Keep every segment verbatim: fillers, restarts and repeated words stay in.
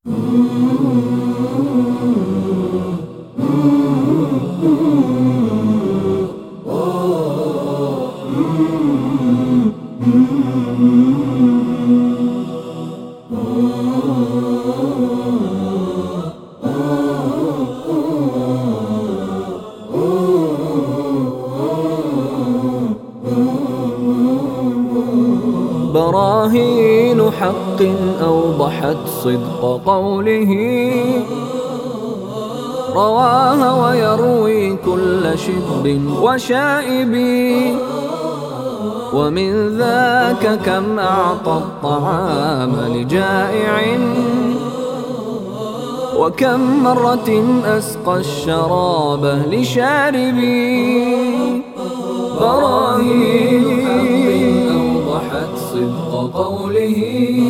براهين حق أوضحت صدق قوله، رواها ويروي كل شب وشائب. ومن ذاك كم أعطى الطعام لجائع، وكم مرة أسقى الشراب لشارب. براهين حق أوضحت صدق قوله،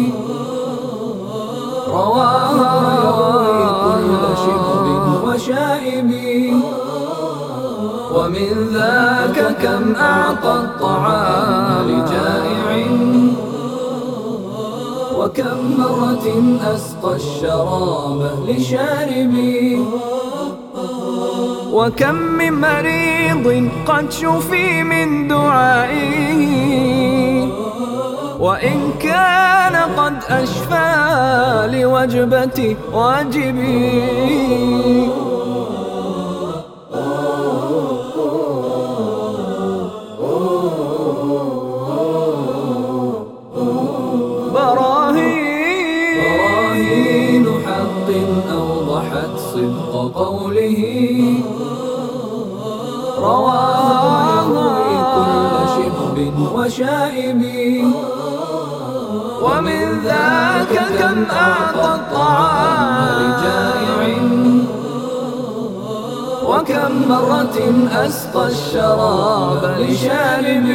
رواها ويروي كل شب وشائب. ومن ذاك كم أعطى الطعام لجائع، وكم مرة أسقى الشراب لشارب. وكم من مريض قد شفي من دعائه، وإن كان قد أشفى لوجبة واجبي. براهين حق أوضحت صدق قوله، رواها كل شب وشائب. ومن ذاك كم أعطى الطعام لجائع، وكم مرة أسقى الشراب لشارب.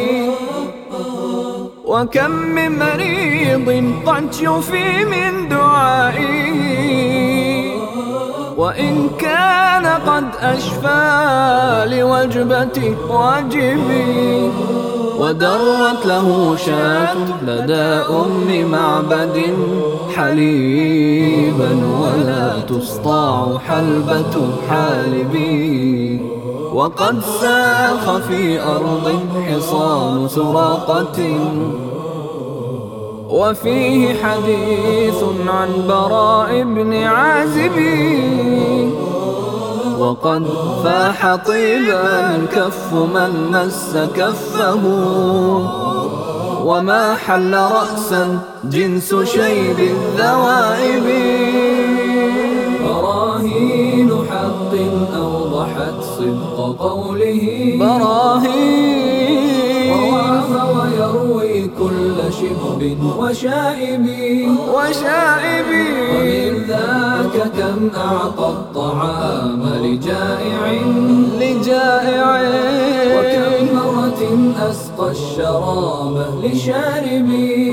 وكم من مريض قد شفي من دعائه، وإن كان قد أشفى لوجبة واجبي. ودرت له شاة لدى أم معبد حليبا، ولا تسطاع حلبة حالبي. وقد ساخ في أرض حصان سراقة، وفيه حديث عن براء بن عازب. وقد فاح طيبا الكف من مس كفه، وما حل رأسا جنس شيب الذوائب. براهين حق أوضحت صدق قوله، براهين رواها ويروي كل شب وشائب. وشائب ومن ذاك كم أعطى الطعام لجائع، لجائع. وكم مرة أسقى الشراب لشارب.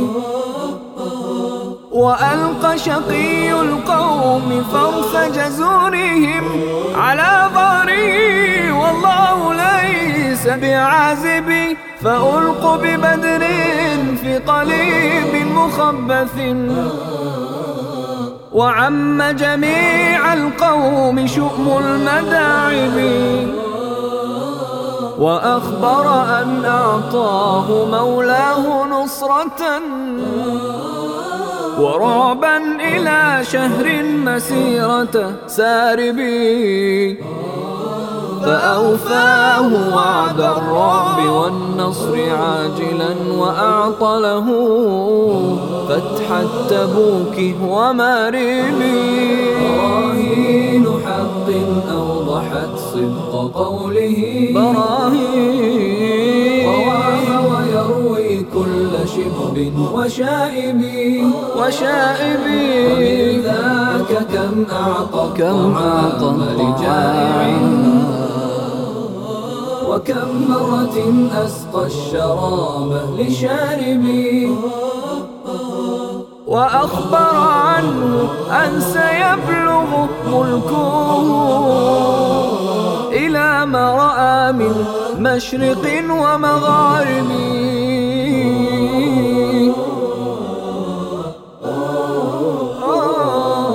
وألقى شقي القوم فرث جزورهم على ظهره، والله ليس بعازب. فألقوا ببدر في قليب مخبث، وعم جميع القوم شؤم المداعب. وأخبر أن أعطاه مولاه نصرة، ورعبا إلى شهر مسيرة ساربي. فأوفاه وعد الرعب والنصر عاجلا، وأعطى له فتح التبوك وماربي. براهين حق أوضحت صدق قوله، براهين رواها ويروي كل شب وشائب. وشائب ومن ذاك كم أعطى الطعام لجائع، وكم مرة أسقى الشراب لشارب. وأخبر عنه أن سيبلغ ملكه إلى ما رأى من مشرق ومغارب. آه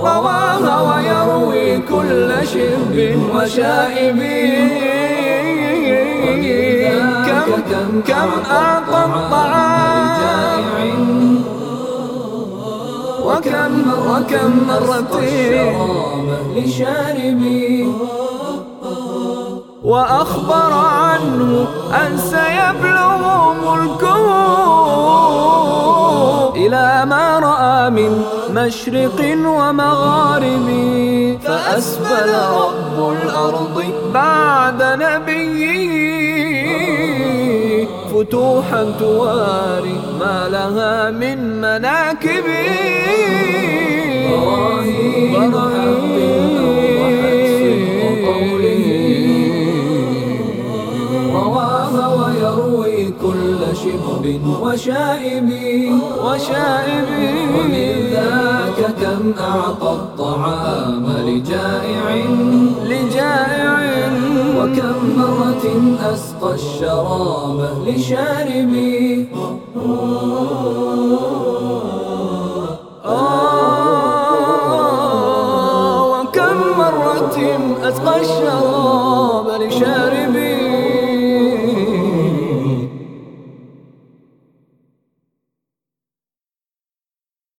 رواها ويروي كل شرب وشائب. كم كم أعطى الطعام وكم وكم مرة لشاربي، وأخبر عنه أن سيبلغ ملكه إلى ما رأى من مشرق ومغارب. فأسبل رب الأرض بعد نبيه فتوحا تواري ما لها من مناكب. براهين حق وحدس قوله رواها ويروي كل شرب وشائب وشائب. ومن ذاك كم أعطى الطعام لجائع لجائع، وكم مرة أسقى الشراب لشارب. آه وكم مرة أسقى الشراب لشارب.